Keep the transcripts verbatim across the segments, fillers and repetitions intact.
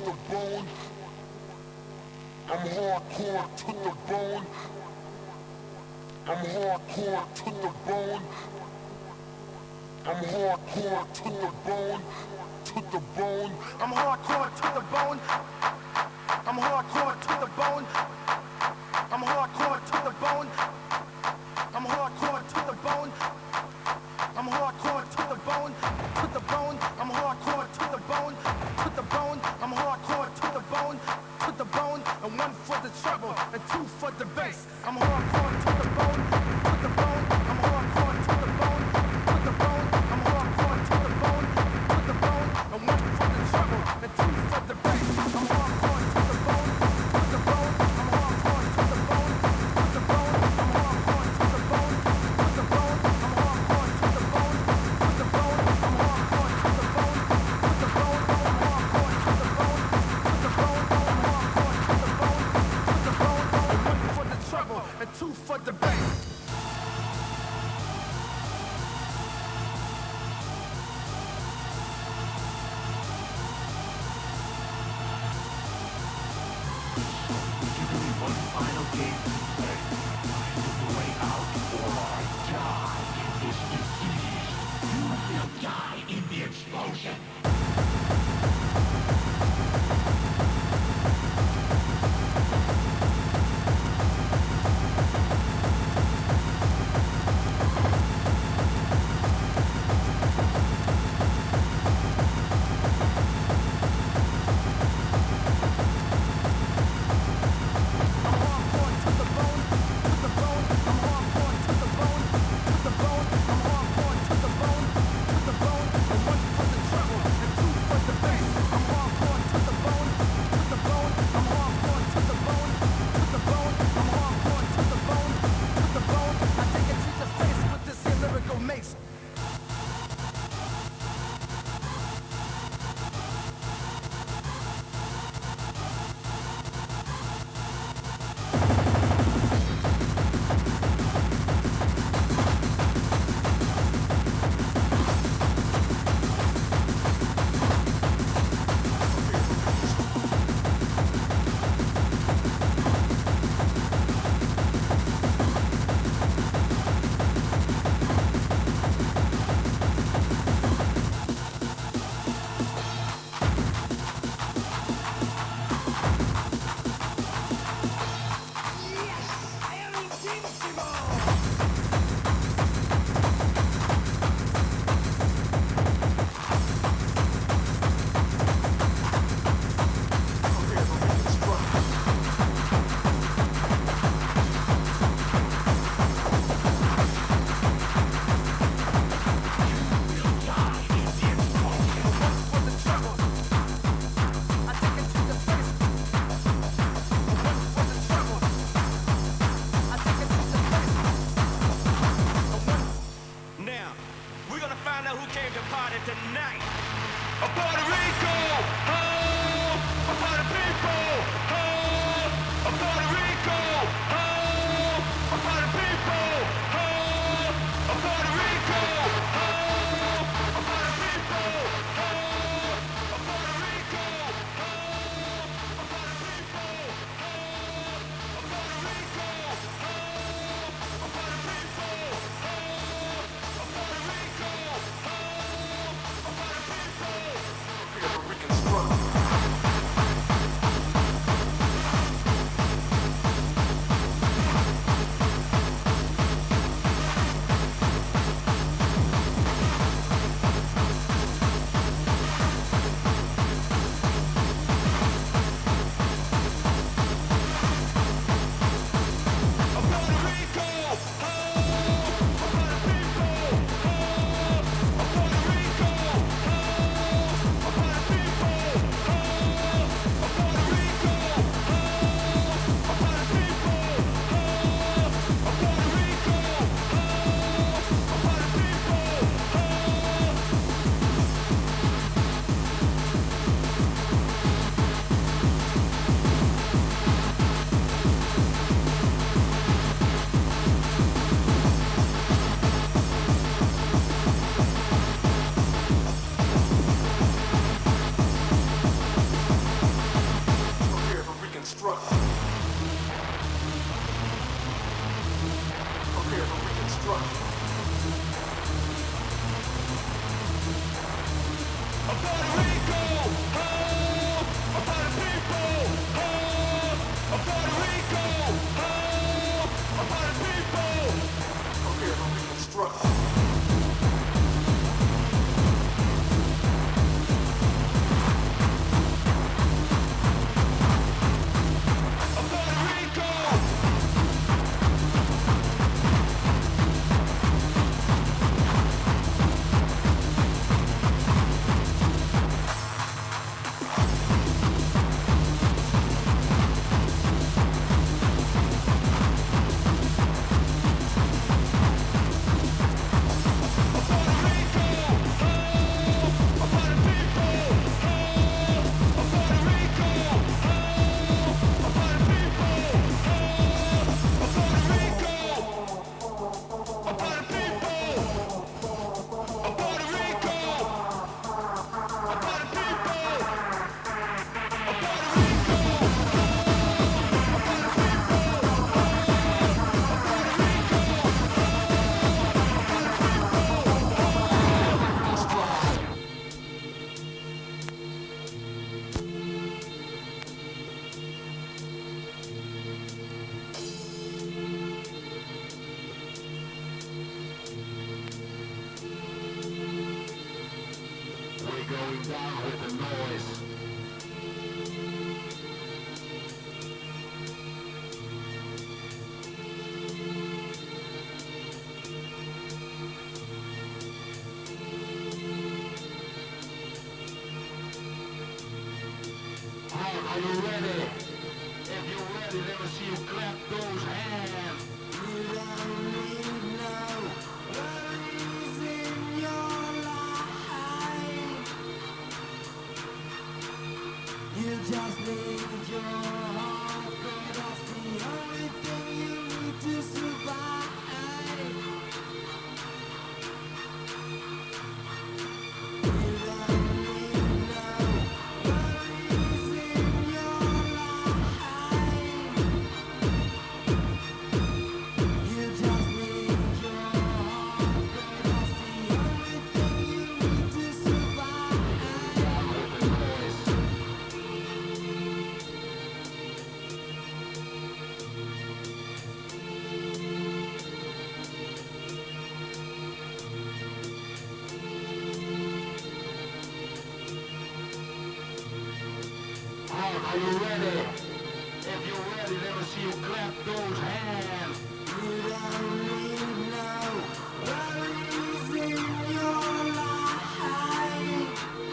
the bone. I'm hardcore to the bone. I'm hardcore to the bone. I'm hardcore to the bone. To the bone. I'm hardcore to the bone. I'm hardcore to the bone. I'm hardcore to the bone. I'm hardcore to the bone. I'm hardcore to the bone. To the bone. I'm hardcore to the bone. To the bone. I'm hardcore to the bone. To the bone. And one for the treble and two for the bass. I'm hardcore to the bone. To the bone. I'm hardcore to the bone. To the bone. I'm hardcore to the bone. To the bone. And one for the treble and two for the bass. I'm hardcore to the bone. To the bone. I'm hardcore to the bone. To the bone. I'm hardcore to the bone. To the bone. I'm hardcore to the bone. To the bone. I'm hardcore to the bone. To the bone. I'm hardcore to the bone. To the bone. I'm hardcore to the bone. To the bone. And one for the treble and two for the bass. One final game to play. Find the way out, or I die in this disease. You will die in the explosion. I'm you ready? If you're ready, let me see you clap those hands. You don't need no worries in your life. You just need your heart, 'cause that's the only thing you need to survive. You don't need no worries in your life. You just need your heart, 'cause that's the only thing you need to survive. Are you ready? If you're ready, let me see you clap those hands. You don't need no worries in your life.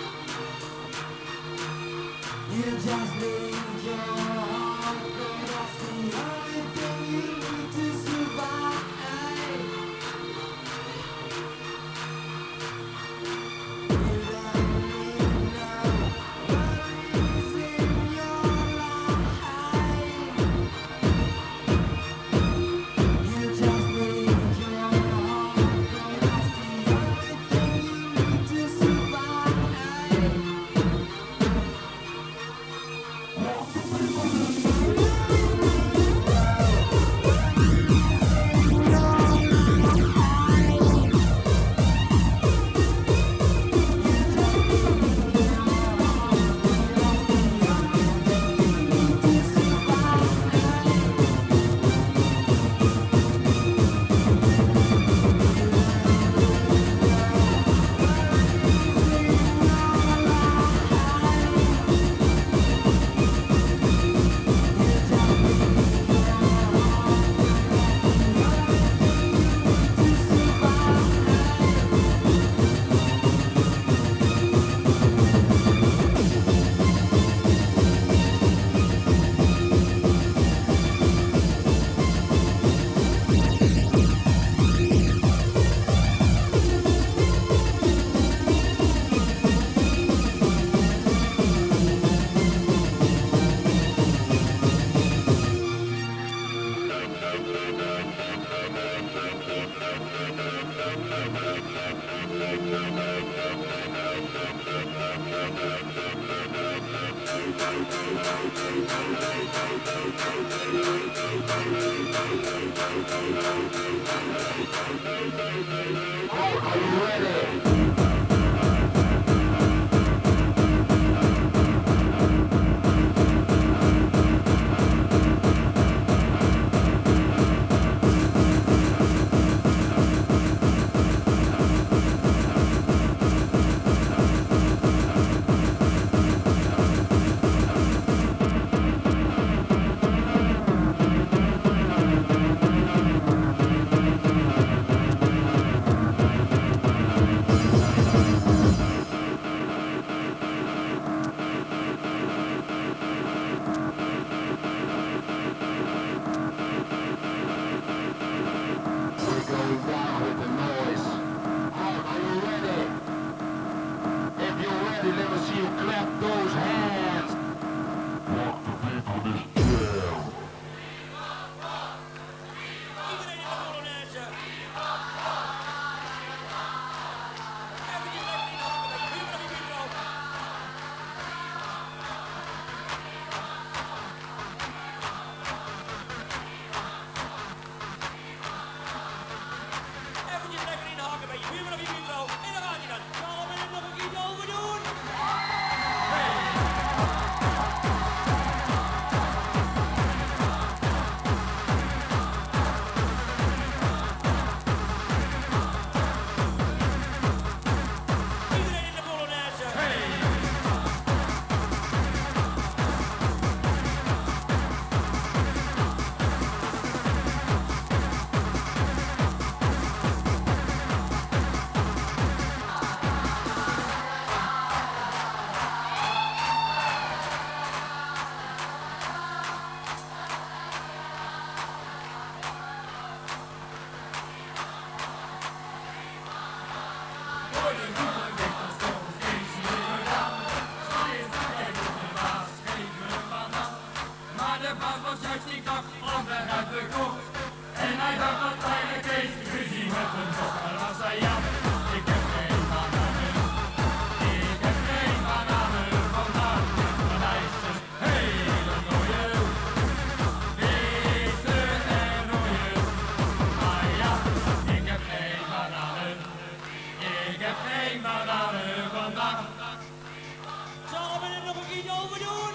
You just need your heart, 'cause that's the only thing you need to survive. You don't need no worries in your life. You just need your heart, 'cause that's the only thing you need to survive. Are you ready? was van zestien dag landweg uitverkocht. En hij dacht dat kleine Kees ruzie met hem zocht. Maar dan zei ja, ik heb geen bananen. Ik heb geen bananen vandaag. Want hij is een hele mooie, witte en rode. Maar ja, ik heb geen bananen. Ik heb geen bananen vandaag. Zullen we er nog een keer over doen?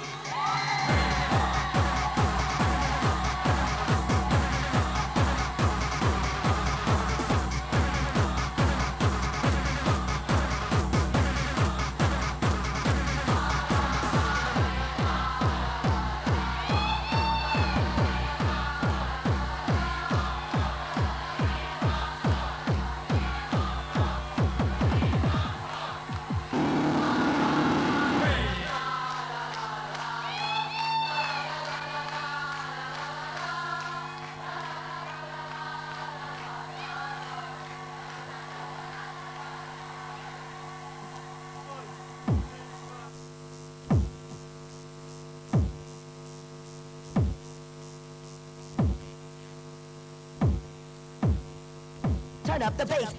Turn up the bass.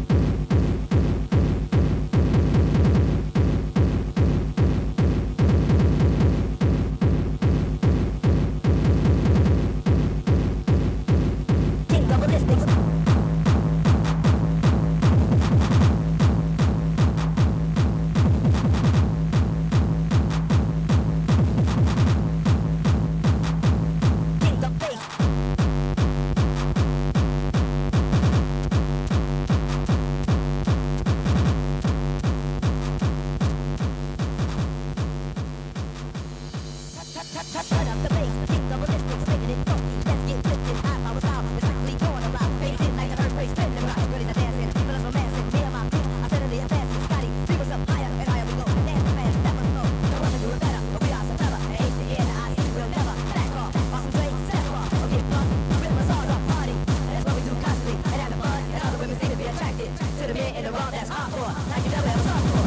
King of ballistics. King of bass. Turn up the bass, kick the ballistics, making it funky. Let's get twisted, high power style. It's strictly going around. Bass in like an earthquake, spinning rock. Ready to dance in, people are romancing. Me and my crew are steadily advancing. Scotty, take us up higher and higher we go. Dance fast, never slow. No one can do it better, but we are so clever. And H to N, I C will never back off. Awesome Drake, step off, or get bumped. Rhythm us all up, party. And that's what we do constantly. And have the fun, and all the women seem to be attracted to the men in the raw that's hardcore. Like you never ever saw before.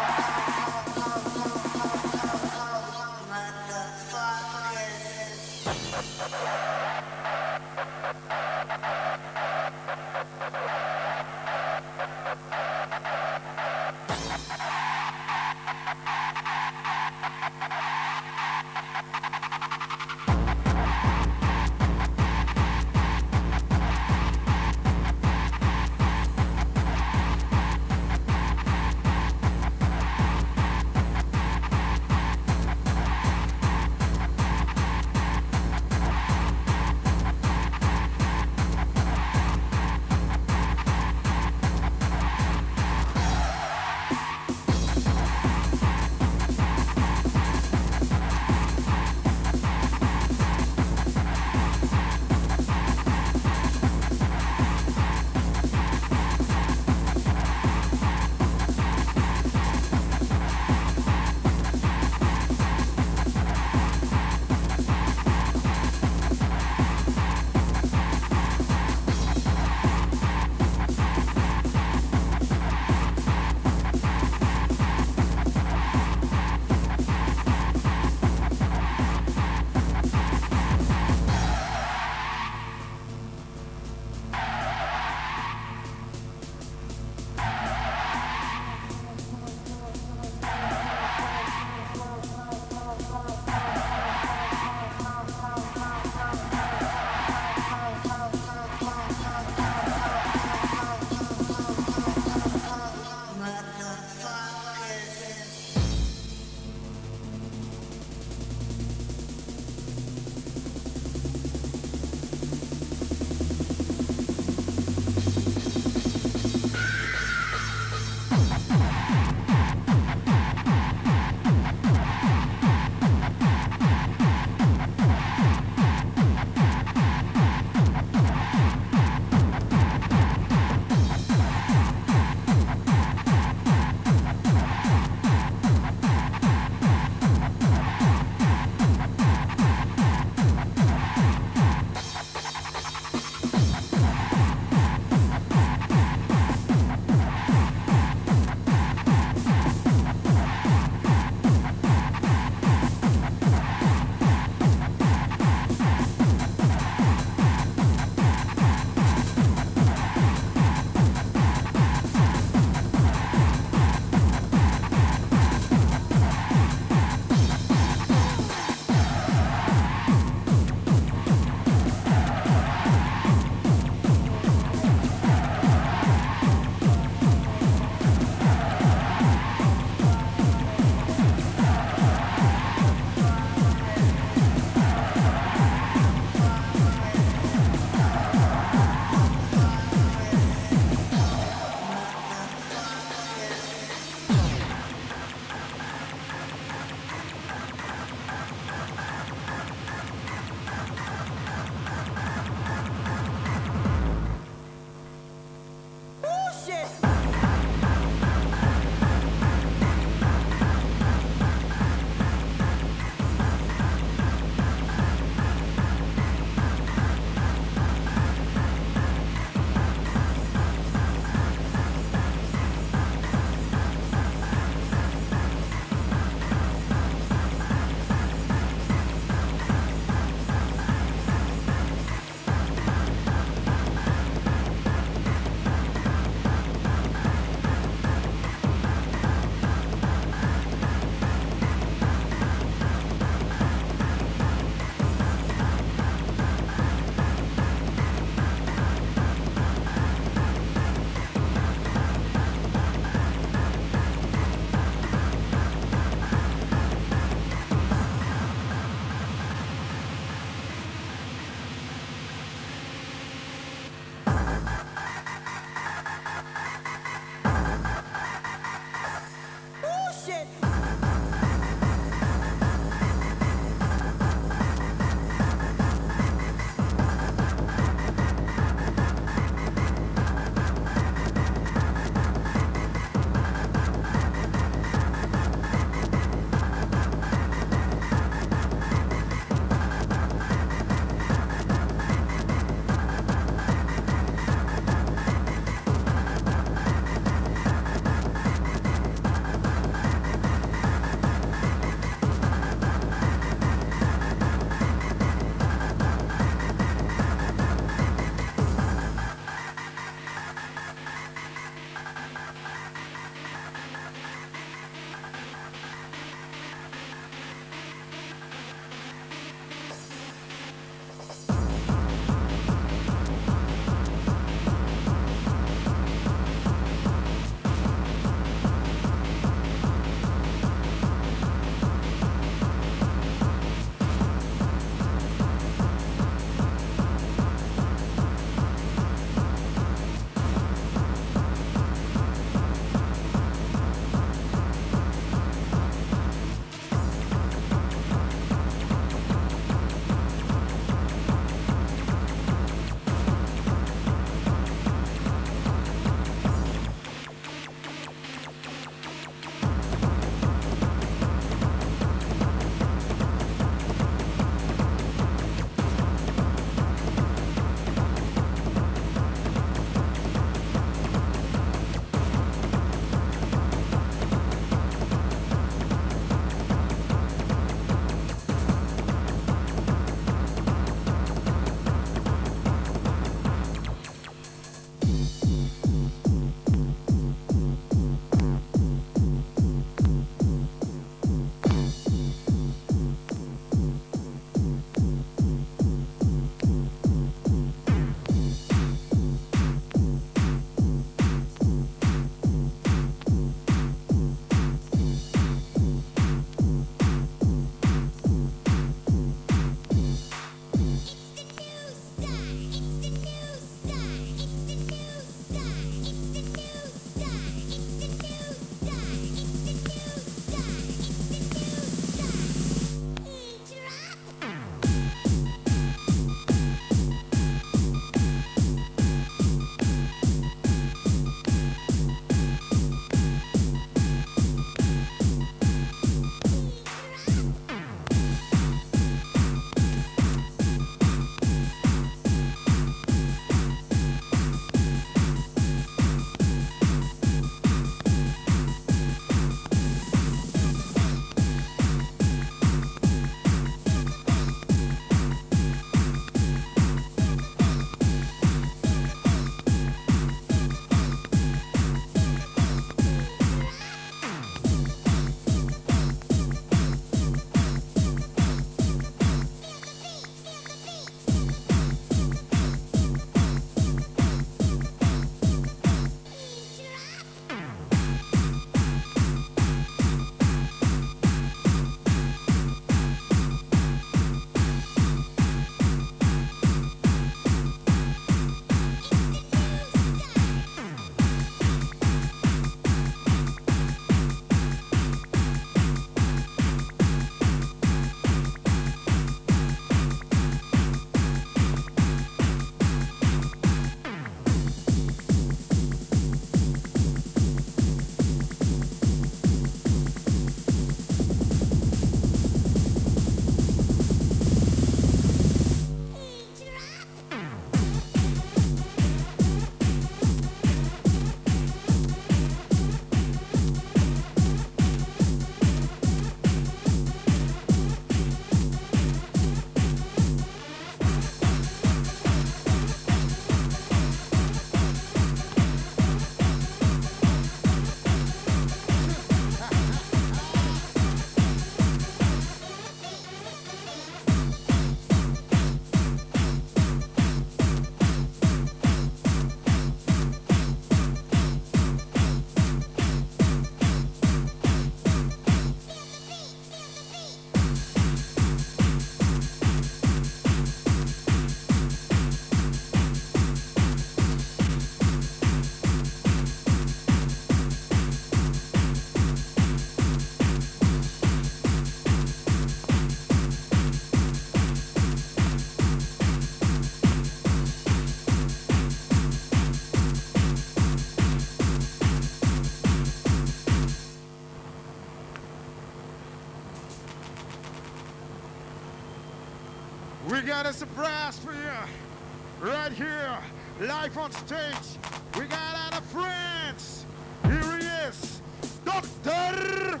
We got a surprise for you right here, live on stage. We got out of France. Here he is, Doctor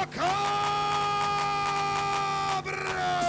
Macabre.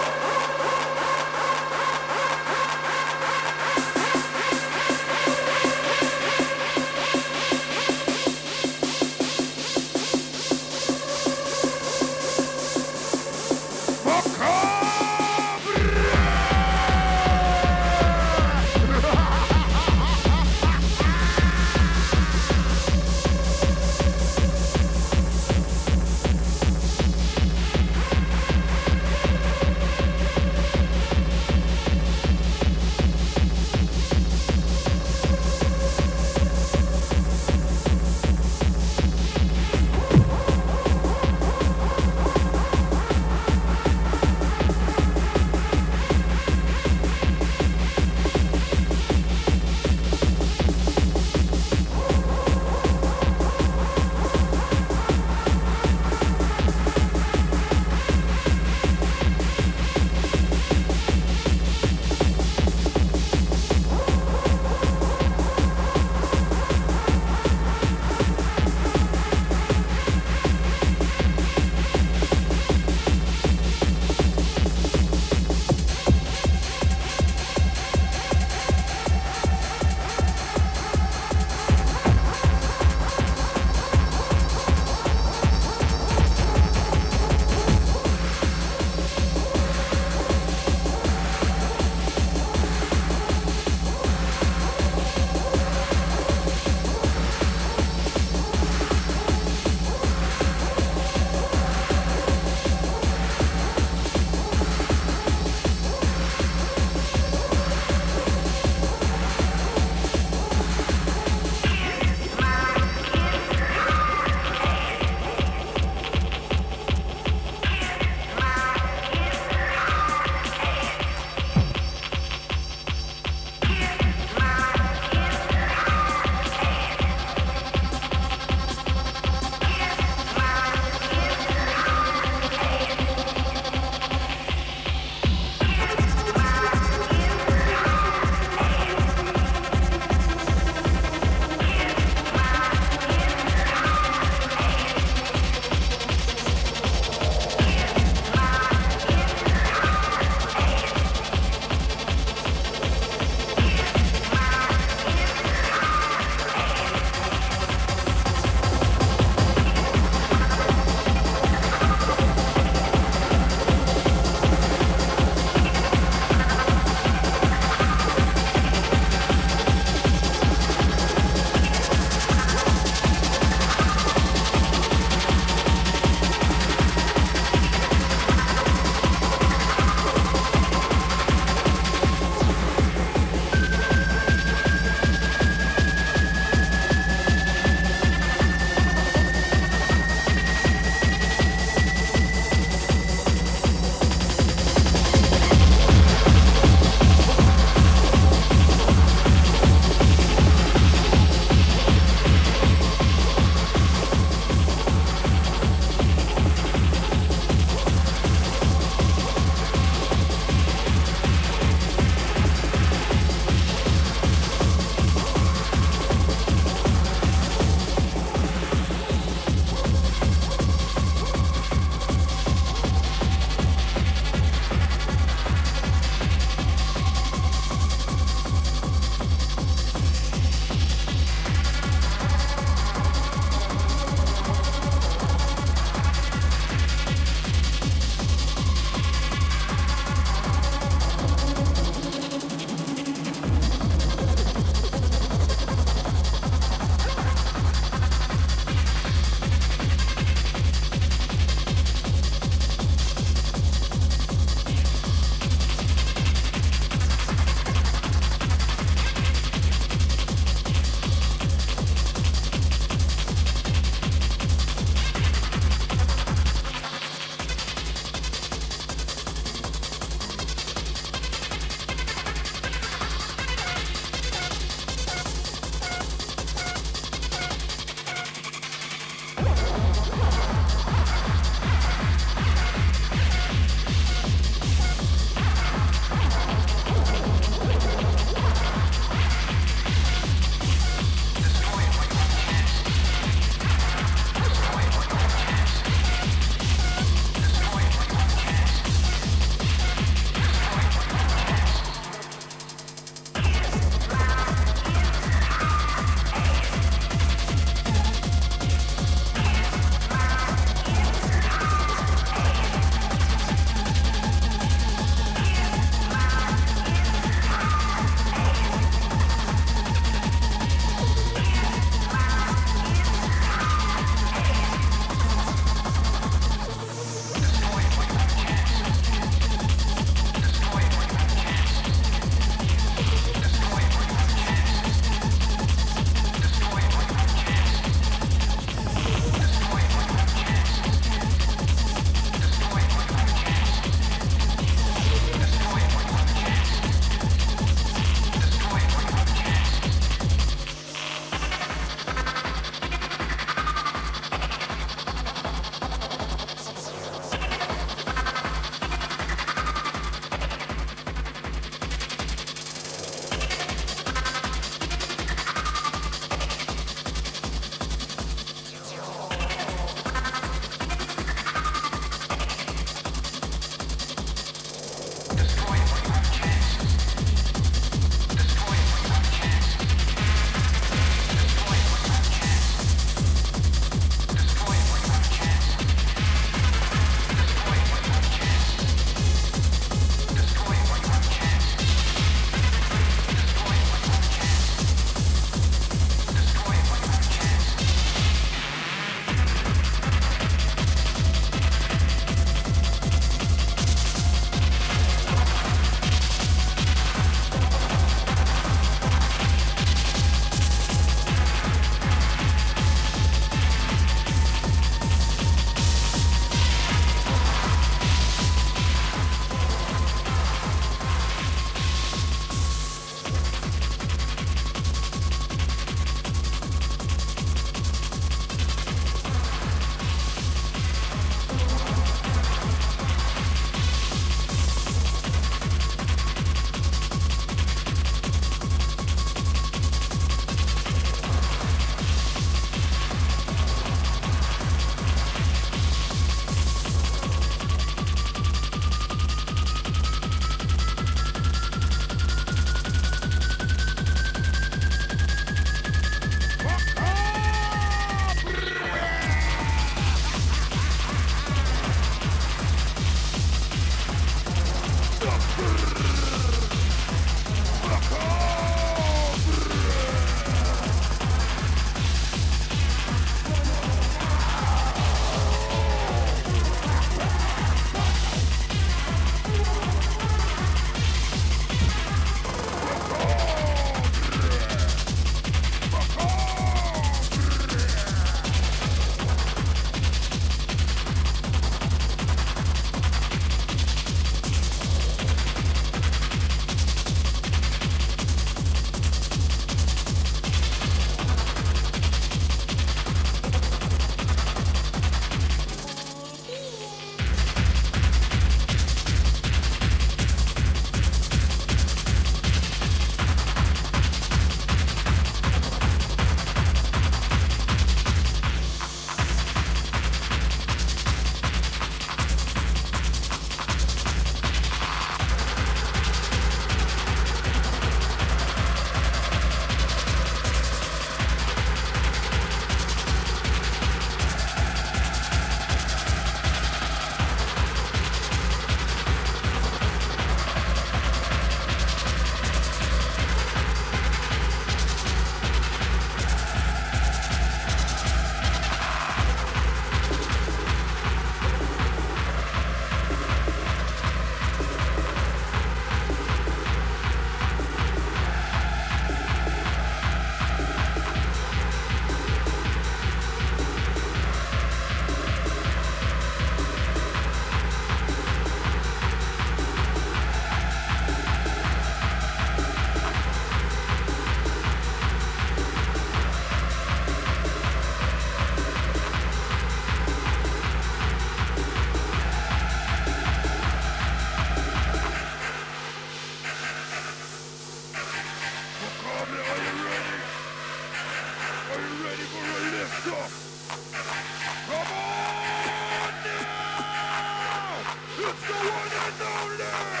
Only!